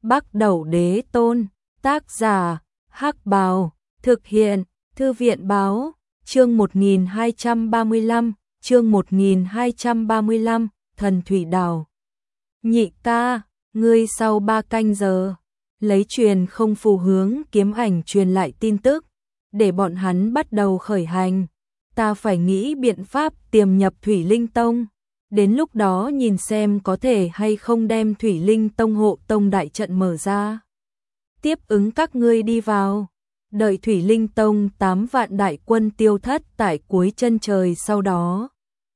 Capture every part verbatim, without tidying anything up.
Bắc Đẩu Đế Tôn, tác giả, Hắc Bào, thực hiện, Thư viện báo, chương một nghìn hai trăm ba mươi lăm, chương một nghìn hai trăm ba mươi lăm, Thần Thủy Đảo. Nhị ca, ngươi sau ba canh giờ, lấy truyền không phù hướng kiếm ảnh truyền lại tin tức, để bọn hắn bắt đầu khởi hành. Ta phải nghĩ biện pháp tiềm nhập Thủy Linh Tông, đến lúc đó nhìn xem có thể hay không đem Thủy Linh Tông hộ tông đại trận mở ra. Tiếp ứng các ngươi đi vào, đợi Thủy Linh Tông tám vạn đại quân tiêu thất tại cuối chân trời sau đó.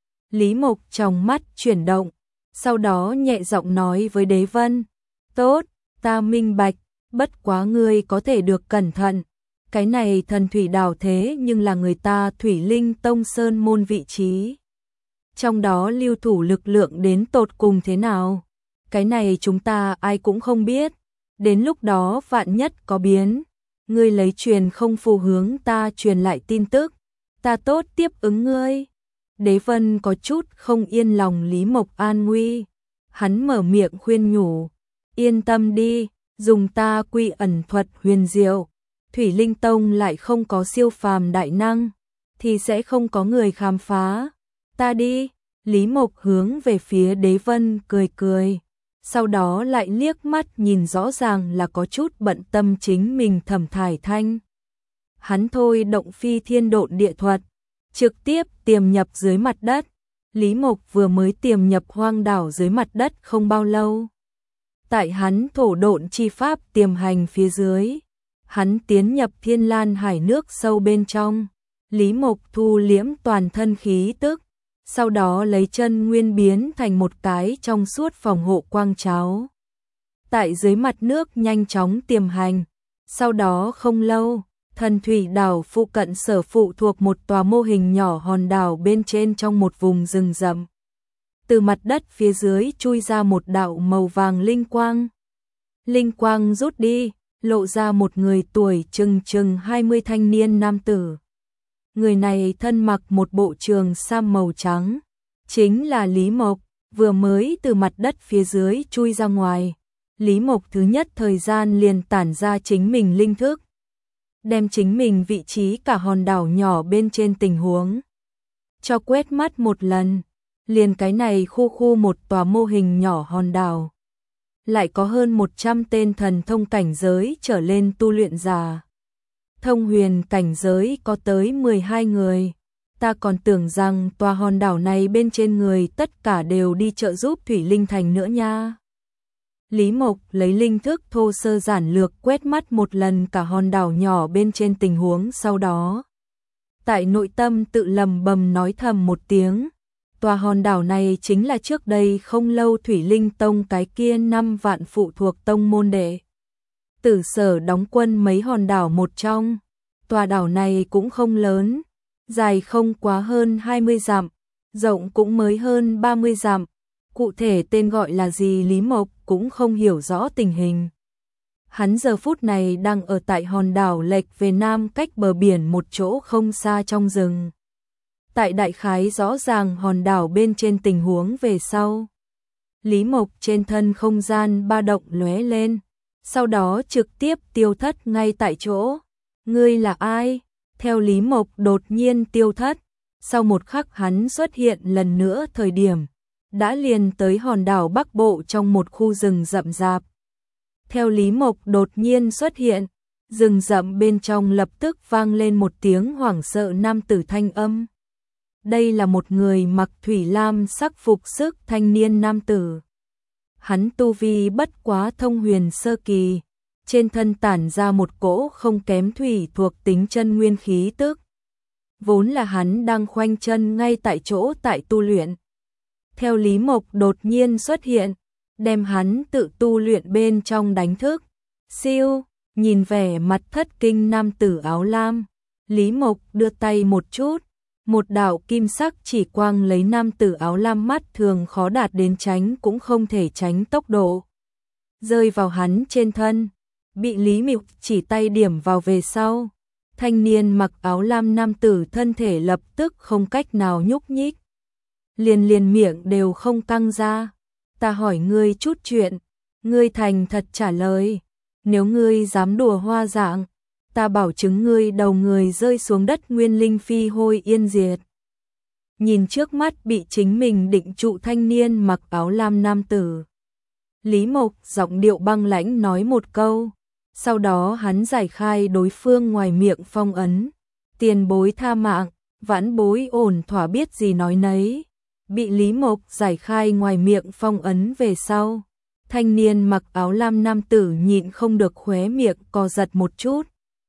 Lý Mộc trong mắt chuyển động, sau đó nhẹ giọng nói với Đế Vân, tốt, ta minh bạch, bất quá ngươi có thể được cẩn thận. Cái này Thần Thủy Đảo thế nhưng là người ta Thủy Linh Tông sơn môn vị trí. Trong đó lưu thủ lực lượng đến tột cùng thế nào? Cái này chúng ta ai cũng không biết. Đến lúc đó vạn nhất có biến, ngươi lấy truyền không phù hướng ta truyền lại tin tức, ta tốt tiếp ứng ngươi. Đế Vân có chút không yên lòng Lý Mộc an nguy. Hắn mở miệng khuyên nhủ, yên tâm đi, dùng ta quy ẩn thuật huyền diệu. Thủy Linh Tông lại không có siêu phàm đại năng, thì sẽ không có người khám phá. Ta đi, Lý Mộc hướng về phía Đế Vân cười cười, sau đó lại liếc mắt nhìn rõ ràng là có chút bận tâm chính mình Thẩm Thải Thanh. Hắn thôi động phi thiên độn địa thuật, trực tiếp tiềm nhập dưới mặt đất. Lý Mộc vừa mới tiềm nhập hoang đảo dưới mặt đất không bao lâu. Tại hắn thổ độn chi pháp tiềm hành phía dưới, hắn tiến nhập Thiên Lan Hải nước sâu bên trong. Lý Mộc thu liễm toàn thân khí tức, sau đó lấy chân nguyên biến thành một cái trong suốt phòng hộ quang cháo. Tại dưới mặt nước nhanh chóng tiềm hành, sau đó không lâu, Thần Thủy Đảo phụ cận sở phụ thuộc một tòa mô hình nhỏ hòn đảo bên trên trong một vùng rừng rậm. Từ mặt đất phía dưới chui ra một đạo màu vàng linh quang. Linh quang rút đi, lộ ra một người tuổi chừng chừng hai mươi thanh niên nam tử. Người này thân mặc một bộ trường sam màu trắng, chính là Lý Mộc, vừa mới từ mặt đất phía dưới chui ra ngoài. Lý Mộc thứ nhất thời gian liền tản ra chính mình linh thức, đem chính mình vị trí cả hòn đảo nhỏ bên trên tình huống cho quét mắt một lần, liền cái này khu khu một tòa mô hình nhỏ hòn đảo. Lại có hơn một trăm tên thần thông cảnh giới trở lên tu luyện giả. Thông huyền cảnh giới có tới mười hai người. Ta còn tưởng rằng tòa hòn đảo này bên trên người tất cả đều đi trợ giúp Thủy Linh Thành nữa nha. Lý Mộc lấy linh thức thô sơ giản lược quét mắt một lần cả hòn đảo nhỏ bên trên tình huống sau đó. Tại nội tâm tự lầm bầm nói thầm một tiếng. Tòa hòn đảo này chính là trước đây không lâu Thủy Linh Tông cái kia năm vạn phụ thuộc tông môn đệ tử sở đóng quân mấy hòn đảo một trong. Tòa đảo này cũng không lớn, dài không quá hơn hai mươi dặm, rộng cũng mới hơn ba mươi dặm. Cụ thể tên gọi là gì Lý Mộc cũng không hiểu rõ tình hình. Hắn giờ phút này đang ở tại hòn đảo lệch về nam cách bờ biển một chỗ không xa trong rừng. Tại đại khái rõ ràng hòn đảo bên trên tình huống về sau. Lý Mộc trên thân không gian ba động lóe lên, sau đó trực tiếp tiêu thất ngay tại chỗ. Ngươi là ai? Theo Lý Mộc đột nhiên tiêu thất, sau một khắc hắn xuất hiện lần nữa thời điểm, đã liền tới hòn đảo Bắc Bộ trong một khu rừng rậm rạp. Theo Lý Mộc đột nhiên xuất hiện, rừng rậm bên trong lập tức vang lên một tiếng hoảng sợ nam tử thanh âm. Đây là một người mặc thủy lam sắc phục sức thanh niên nam tử. Hắn tu vi bất quá thông huyền sơ kỳ, trên thân tản ra một cỗ không kém thủy thuộc tính chân nguyên khí tức. Vốn là hắn đang khoanh chân ngay tại chỗ tại tu luyện. Theo Lý Mộc đột nhiên xuất hiện, đem hắn tự tu luyện bên trong đánh thức. Siêu, nhìn vẻ mặt thất kinh nam tử áo lam, Lý Mộc đưa tay một chút. Một đạo kim sắc chỉ quang lấy nam tử áo lam mắt thường khó đạt đến tránh cũng không thể tránh tốc độ. Rơi vào hắn trên thân, bị Lý Mộc chỉ tay điểm vào về sau. Thanh niên mặc áo lam nam tử thân thể lập tức không cách nào nhúc nhích. Liền liền miệng đều không căng ra. Ta hỏi ngươi chút chuyện, Ngươi thành thật trả lời, nếu ngươi dám đùa hoa dạng, ta bảo chứng ngươi đầu người rơi xuống đất nguyên linh phi hôi yên diệt. Nhìn trước mắt bị chính mình định trụ thanh niên mặc áo lam nam tử, Lý Mộc giọng điệu băng lãnh nói một câu, sau đó hắn giải khai đối phương ngoài miệng phong ấn, tiền bối tha mạng, vãn bối ổn thỏa biết gì nói nấy. Bị Lý Mộc giải khai ngoài miệng phong ấn về sau, thanh niên mặc áo lam nam tử nhịn không được khóe miệng co giật một chút.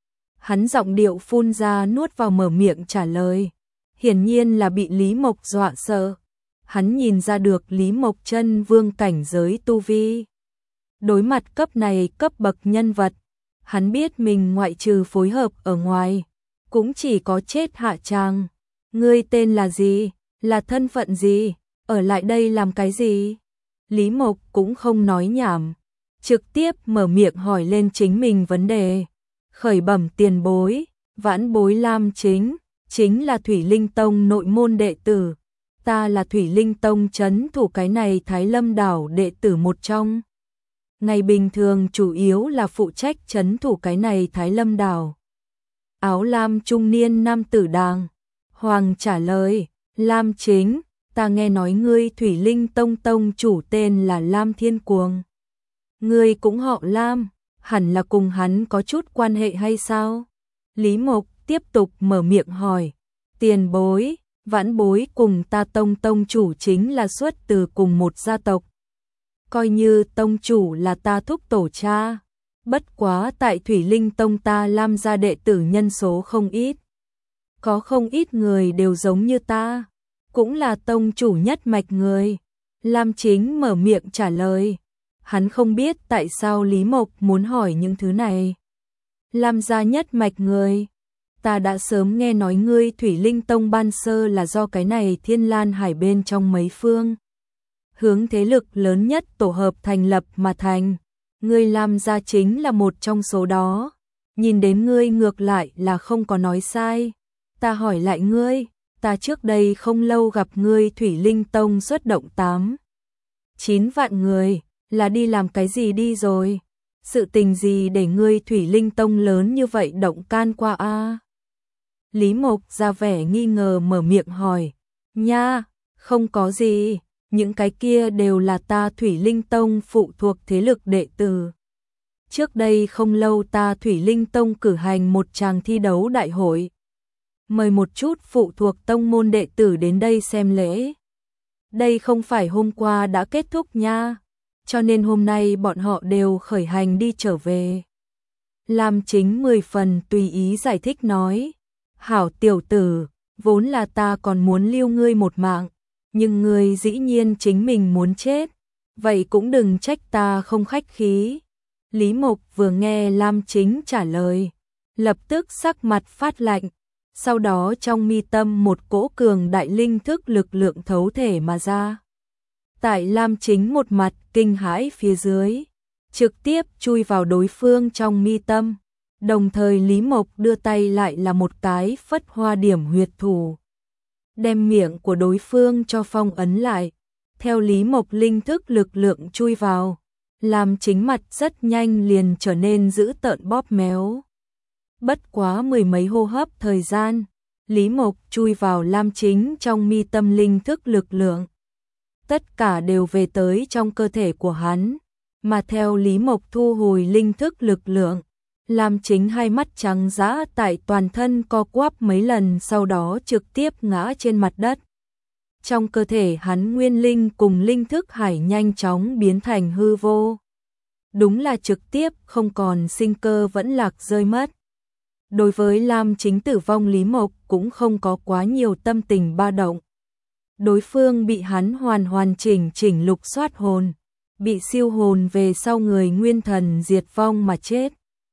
Hắn giọng điệu phun ra nuốt vào mở miệng trả lời, hiển nhiên là bị Lý Mộc dọa sợ. Hắn nhìn ra được Lý Mộc chân vương cảnh giới tu vi. Đối mặt cấp này cấp bậc nhân vật, hắn biết mình ngoại trừ phối hợp ở ngoài, cũng chỉ có chết hạ tràng. Ngươi tên là gì? Là thân phận gì? Ở lại đây làm cái gì? Lý Mộc cũng không nói nhảm, trực tiếp mở miệng hỏi lên chính mình vấn đề. Khởi bẩm tiền bối, vãn bối Lam Chính, chính là Thủy Linh Tông nội môn đệ tử. Ta là Thủy Linh Tông trấn thủ cái này Thái Lâm đảo đệ tử một trong. Ngày bình thường chủ yếu là phụ trách trấn thủ cái này Thái Lâm đảo. Áo lam trung niên nam tử đàng hoàng trả lời, Lam Chính, ta nghe nói ngươi Thủy Linh Tông tông chủ tên là Lam Thiên Cuồng. Ngươi cũng họ Lam, hẳn là cùng hắn có chút quan hệ hay sao? Lý Mộc tiếp tục mở miệng hỏi, tiền bối, vãn bối cùng ta tông tông chủ chính là xuất từ cùng một gia tộc. Coi như tông chủ là ta thúc tổ cha, bất quá tại Thủy Linh Tông ta Lam gia đệ tử nhân số không ít. Có không ít người đều giống như ta, cũng là tông chủ nhất mạch người. Lam Chính mở miệng trả lời, hắn không biết tại sao Lý Mộc muốn hỏi những thứ này. Lam gia nhất mạch người, ta đã sớm nghe nói ngươi Thủy Linh Tông ban sơ là do cái này Thiên Lan Hải bên trong mấy phương hướng thế lực lớn nhất tổ hợp thành lập mà thành. Ngươi Lam gia chính là một trong số đó. Nhìn đến ngươi ngược lại là không có nói sai. Ta hỏi lại ngươi, ta trước đây không lâu gặp ngươi Thủy Linh Tông xuất động tám, chín vạn người, là đi làm cái gì đi rồi? Sự tình gì để ngươi Thủy Linh Tông lớn như vậy động can qua a? Lý Mộc ra vẻ nghi ngờ mở miệng hỏi, nha, không có gì, những cái kia đều là ta Thủy Linh Tông phụ thuộc thế lực đệ tử. Trước đây không lâu ta Thủy Linh Tông cử hành một tràng thi đấu đại hội, mời một chút phụ thuộc tông môn đệ tử đến đây xem lễ. Đây không phải hôm qua đã kết thúc nha, cho nên hôm nay bọn họ đều khởi hành đi trở về. Lam Chính mười phần tùy ý giải thích nói, hảo tiểu tử, vốn là ta còn muốn lưu ngươi một mạng, nhưng ngươi dĩ nhiên chính mình muốn chết, vậy cũng đừng trách ta không khách khí. Lý Mộc vừa nghe Lam Chính trả lời, lập tức sắc mặt phát lạnh, sau đó trong mi tâm một cỗ cường đại linh thức lực lượng thấu thể mà ra. Tại Lam Chính một mặt kinh hãi phía dưới, trực tiếp chui vào đối phương trong mi tâm, đồng thời Lý Mộc đưa tay lại là một cái phất hoa điểm huyệt thủ, đem miệng của đối phương cho phong ấn lại. Theo Lý Mộc linh thức lực lượng chui vào, Lam Chính mặt rất nhanh liền trở nên dữ tợn bóp méo. Bất quá mười mấy hô hấp thời gian, Lý Mộc chui vào Lam Chính trong mi tâm linh thức lực lượng. Tất cả đều về tới trong cơ thể của hắn, mà theo Lý Mộc thu hồi linh thức lực lượng, Lam Chính hai mắt trắng dã tại toàn thân co quắp mấy lần, sau đó trực tiếp ngã trên mặt đất. Trong cơ thể hắn nguyên linh cùng linh thức hải nhanh chóng biến thành hư vô. Đúng là trực tiếp không còn sinh cơ vẫn lạc rơi mất. Đối với Lam Chính tử vong, Lý Mộc cũng không có quá nhiều tâm tình ba động. Đối phương bị hắn hoàn hoàn chỉnh chỉnh lục soát hồn, bị siêu hồn về sau người nguyên thần diệt vong mà chết.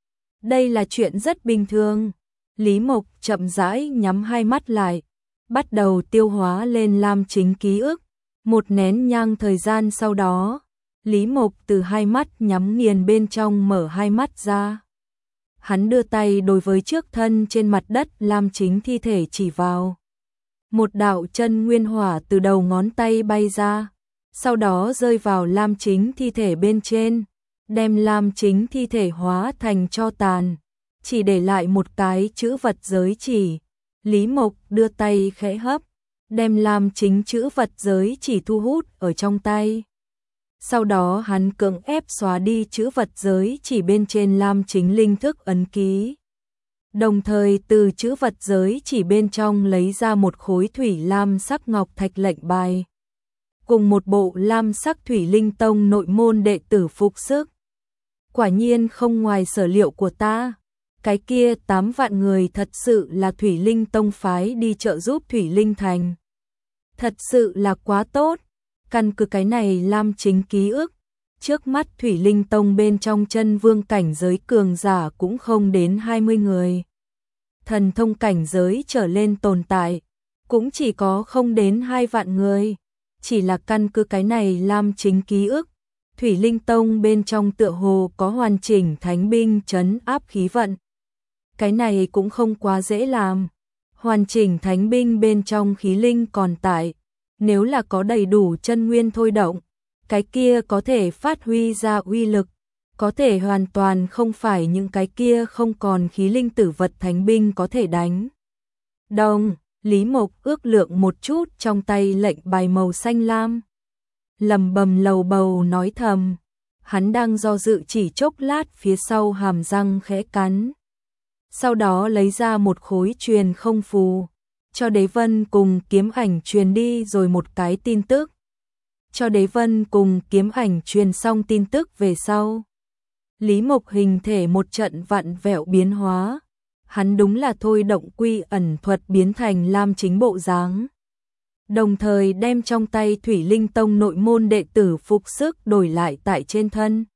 Đây là chuyện rất bình thường. Lý Mộc chậm rãi nhắm hai mắt lại, bắt đầu tiêu hóa lên Lam Chính ký ức. Một nén nhang thời gian sau đó, Lý Mộc từ hai mắt nhắm nghiền bên trong mở hai mắt ra. Hắn đưa tay đối với trước thân trên mặt đất Lam Chính thi thể chỉ vào. Một đạo chân nguyên hỏa từ đầu ngón tay bay ra, sau đó rơi vào Lam Chính thi thể bên trên, đem Lam Chính thi thể hóa thành tro tàn, chỉ để lại một cái chữ vật giới chỉ. Lý Mộc đưa tay khẽ hấp, đem Lam Chính chữ vật giới chỉ thu hút ở trong tay. Sau đó hắn cưỡng ép xóa đi chữ vật giới chỉ bên trên Lam Chính linh thức ấn ký. Đồng thời từ chữ vật giới chỉ bên trong lấy ra một khối thủy lam sắc ngọc thạch lệnh bài, cùng một bộ lam sắc thủy linh tông nội môn đệ tử phục sức. Quả nhiên không ngoài sở liệu của ta, cái kia tám vạn người thật sự là thủy linh tông phái đi trợ giúp thủy linh thành. Thật sự là quá tốt, căn cứ cái này Lam Chính ký ức, trước mắt thủy linh tông bên trong chân vương cảnh giới cường giả cũng không đến hai mươi người. Thần thông cảnh giới trở lên tồn tại, cũng chỉ có không đến hai vạn người. Chỉ là căn cứ cái này Lam Chính ký ức, thủy linh tông bên trong tựa hồ có hoàn chỉnh thánh binh trấn áp khí vận. Cái này cũng không quá dễ làm. Hoàn chỉnh thánh binh bên trong khí linh còn tại, nếu là có đầy đủ chân nguyên thôi động, cái kia có thể phát huy ra uy lực, có thể hoàn toàn không phải những cái kia không còn khí linh tử vật thánh binh có thể đánh. Đồng, Lý Mộc ước lượng một chút trong tay lệnh bài màu xanh lam, lầm bầm lầu bầu nói thầm, hắn đang do dự chỉ chốc lát, phía sau hàm răng khẽ cắn. Sau đó lấy ra một khối truyền không phù, cho Đế Vân cùng Kiếm Ảnh truyền đi rồi một cái tin tức. Cho Đế Vân cùng Kiếm Ảnh truyền xong tin tức về sau, Lý Mộc hình thể một trận vặn vẹo biến hóa, hắn đúng là thôi động quy ẩn thuật biến thành Lam Chính bộ dáng. Đồng thời đem trong tay Thủy Linh Tông nội môn đệ tử phục sức đổi lại tại trên thân.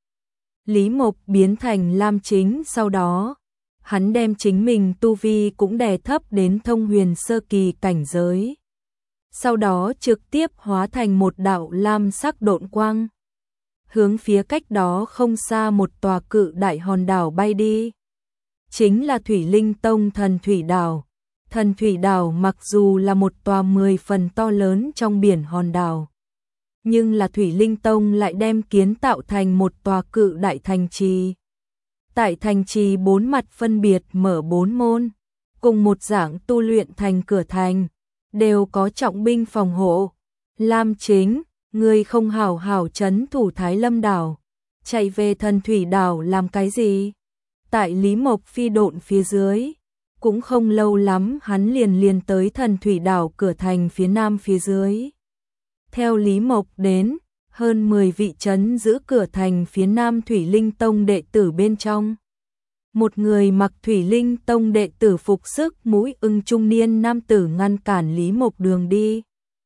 Lý Mộc biến thành Lam Chính, sau đó hắn đem chính mình tu vi cũng đè thấp đến thông huyền sơ kỳ cảnh giới. Sau đó trực tiếp hóa thành một đạo lam sắc độn quang, hướng phía cách đó không xa một tòa cự đại hòn đảo bay đi. Chính là Thủy Linh Tông Thần Thủy Đảo. Thần Thủy Đảo mặc dù là một tòa mười phần to lớn trong biển hòn đảo, nhưng là Thủy Linh Tông lại đem kiến tạo thành một tòa cự đại thành trì. Tại thành trì bốn mặt phân biệt mở bốn môn, cùng một dạng tu luyện thành cửa thành, đều có trọng binh phòng hộ. Lam Chính, người không hảo hảo trấn thủ Thái Lâm đảo, chạy về Thần Thủy Đảo làm cái gì? Tại Lý Mộc phi độn phía dưới, cũng không lâu lắm hắn liền liền tới Thần Thủy Đảo cửa thành phía nam phía dưới. Theo Lý Mộc đến, hơn mười vị trấn giữ cửa thành phía nam Thủy Linh Tông đệ tử bên trong. Một người mặc Thủy Linh Tông đệ tử phục sức mũi ưng trung niên nam tử ngăn cản Lý Mộc đường đi.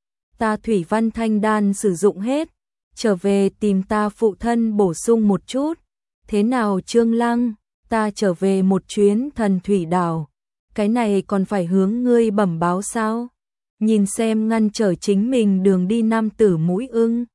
Ta Thủy Văn Thanh Đan sử dụng hết, trở về tìm ta phụ thân bổ sung một chút. Thế nào Trương Lăng, ta trở về một chuyến Thần Thủy Đảo, cái này còn phải hướng ngươi bẩm báo sao? Nhìn xem ngăn trở chính mình đường đi nam tử mũi ưng.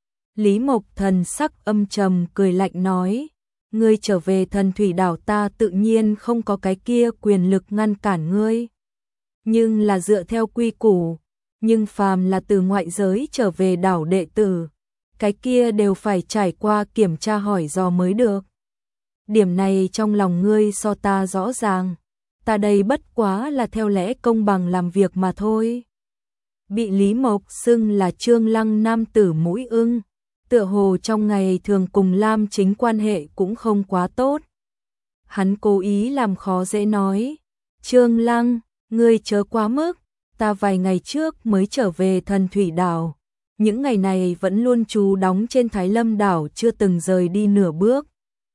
Lý Mộc thần sắc âm trầm cười lạnh nói, ngươi trở về Thần Thủy Đảo ta tự nhiên không có cái kia quyền lực ngăn cản ngươi. Nhưng là dựa theo quy củ, nhưng phàm là từ ngoại giới trở về đảo đệ tử, cái kia đều phải trải qua kiểm tra hỏi dò mới được. Điểm này trong lòng ngươi so ta rõ ràng, ta đây bất quá là theo lẽ công bằng làm việc mà thôi. Bị Lý Mộc xưng là Trương Lăng nam tử mũi ưng, tựa hồ trong ngày thường cùng Lam Chính quan hệ cũng không quá tốt. Hắn cố ý làm khó dễ nói, Trương Lăng, ngươi chớ quá mức, ta vài ngày trước mới trở về Thần Thủy Đảo, những ngày này vẫn luôn trú đóng trên Thái Lâm đảo chưa từng rời đi nửa bước.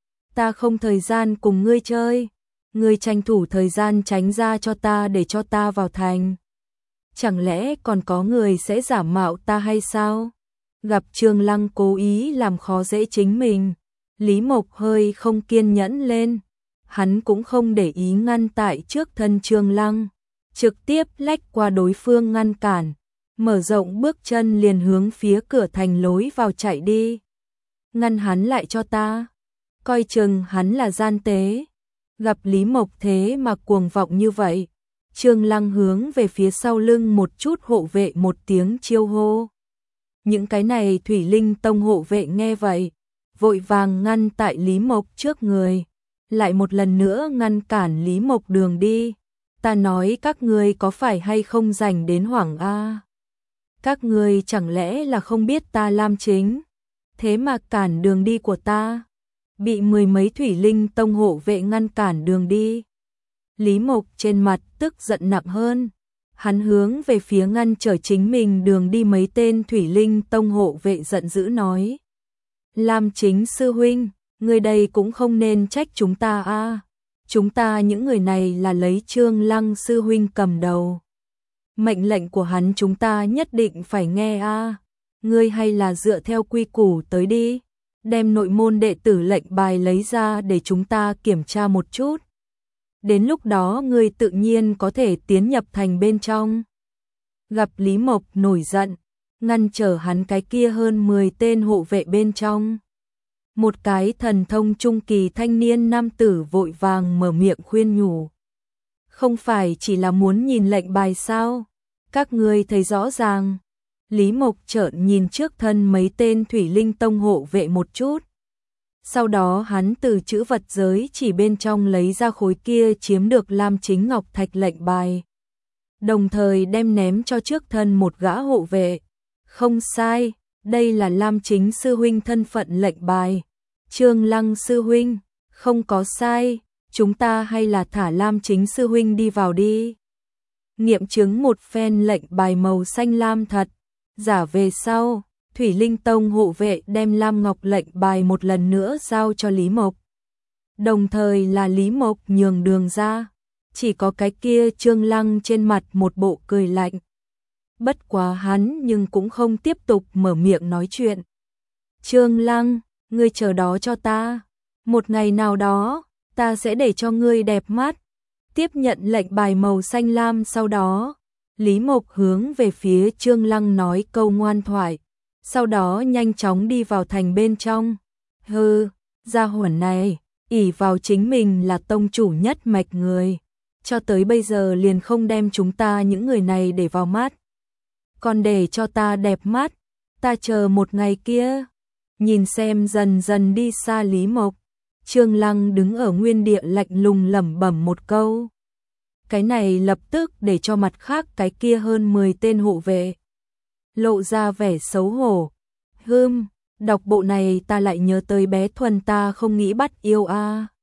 Ta không thời gian cùng ngươi chơi, ngươi tranh thủ thời gian tránh ra cho ta để cho ta vào thành. Chẳng lẽ còn có người sẽ giả mạo ta hay sao? Gặp Trương Lăng cố ý làm khó dễ chính mình, Lý Mộc hơi không kiên nhẫn lên. Hắn cũng không để ý ngăn tại trước thân Trương Lăng, trực tiếp lách qua đối phương ngăn cản, mở rộng bước chân liền hướng phía cửa thành lối vào chạy đi. Ngăn hắn lại cho ta, coi chừng hắn là gian tế. Gặp Lý Mộc thế mà cuồng vọng như vậy, Trương Lăng hướng về phía sau lưng một chút hộ vệ một tiếng chiêu hô. Những cái này Thủy Linh Tông hộ vệ nghe vậy, vội vàng ngăn tại Lý Mộc trước người, lại một lần nữa ngăn cản Lý Mộc đường đi. Ta nói các ngươi có phải hay không rảnh đến hoảng a? Các ngươi chẳng lẽ là không biết ta Lam Chính, thế mà cản đường đi của ta? Bị mười mấy thủy linh tông hộ vệ ngăn cản đường đi. Lý Mộc trên mặt tức giận nặng hơn, hắn hướng về phía ngăn trở chính mình đường đi mấy tên thủy linh tông hộ vệ giận dữ nói: Lam Chính sư huynh, người đây cũng không nên trách chúng ta a. Chúng ta những người này là lấy Trương Lăng sư huynh cầm đầu. Mệnh lệnh của hắn chúng ta nhất định phải nghe a. Ngươi hay là dựa theo quy củ tới đi, đem nội môn đệ tử lệnh bài lấy ra để chúng ta kiểm tra một chút. Đến lúc đó ngươi tự nhiên có thể tiến nhập thành bên trong. Gặp Lý Mộc nổi giận, ngăn trở hắn cái kia hơn mười tên hộ vệ bên trong. Một cái thần thông trung kỳ thanh niên nam tử vội vàng mở miệng khuyên nhủ. Không phải chỉ là muốn nhìn lệnh bài sao? Các ngươi thấy rõ ràng. Lý Mộc trợn nhìn trước thân mấy tên thủy linh tông hộ vệ một chút. Sau đó hắn từ chữ vật giới chỉ bên trong lấy ra khối kia chiếm được Lam Chính ngọc thạch lệnh bài. Đồng thời đem ném cho trước thân một gã hộ vệ. Không sai, đây là Lam Chính sư huynh thân phận lệnh bài. Trương Lăng sư huynh, không có sai, chúng ta hay là thả Lam Chính sư huynh đi vào đi. Nghiệm chứng một phen lệnh bài màu xanh lam thật, giả về sau, Thủy Linh Tông hộ vệ đem Lam Ngọc lệnh bài một lần nữa giao cho Lý Mộc. Đồng thời là Lý Mộc nhường đường ra, chỉ có cái kia Trương Lăng trên mặt một bộ cười lạnh. Bất quá hắn nhưng cũng không tiếp tục mở miệng nói chuyện. Trương Lăng, ngươi chờ đó cho ta, một ngày nào đó, ta sẽ để cho ngươi đẹp mắt. Tiếp nhận lệnh bài màu xanh lam sau đó, Lý Mộc hướng về phía Trương Lăng nói câu ngoan thoại, sau đó nhanh chóng đi vào thành bên trong. Hừ, gia hỏa này, ỷ vào chính mình là tông chủ nhất mạch người, cho tới bây giờ liền không đem chúng ta những người này để vào mắt. Còn để cho ta đẹp mắt, ta chờ một ngày kia. Nhìn xem dần dần đi xa Lý Mộc, Trương Lăng đứng ở nguyên địa lạnh lùng lẩm bẩm một câu. Cái này lập tức để cho mặt khác cái kia hơn mười tên hộ vệ lộ ra vẻ xấu hổ. Hừm, đọc bộ này ta lại nhớ tới bé Thuần ta không nghĩ bắt yêu a.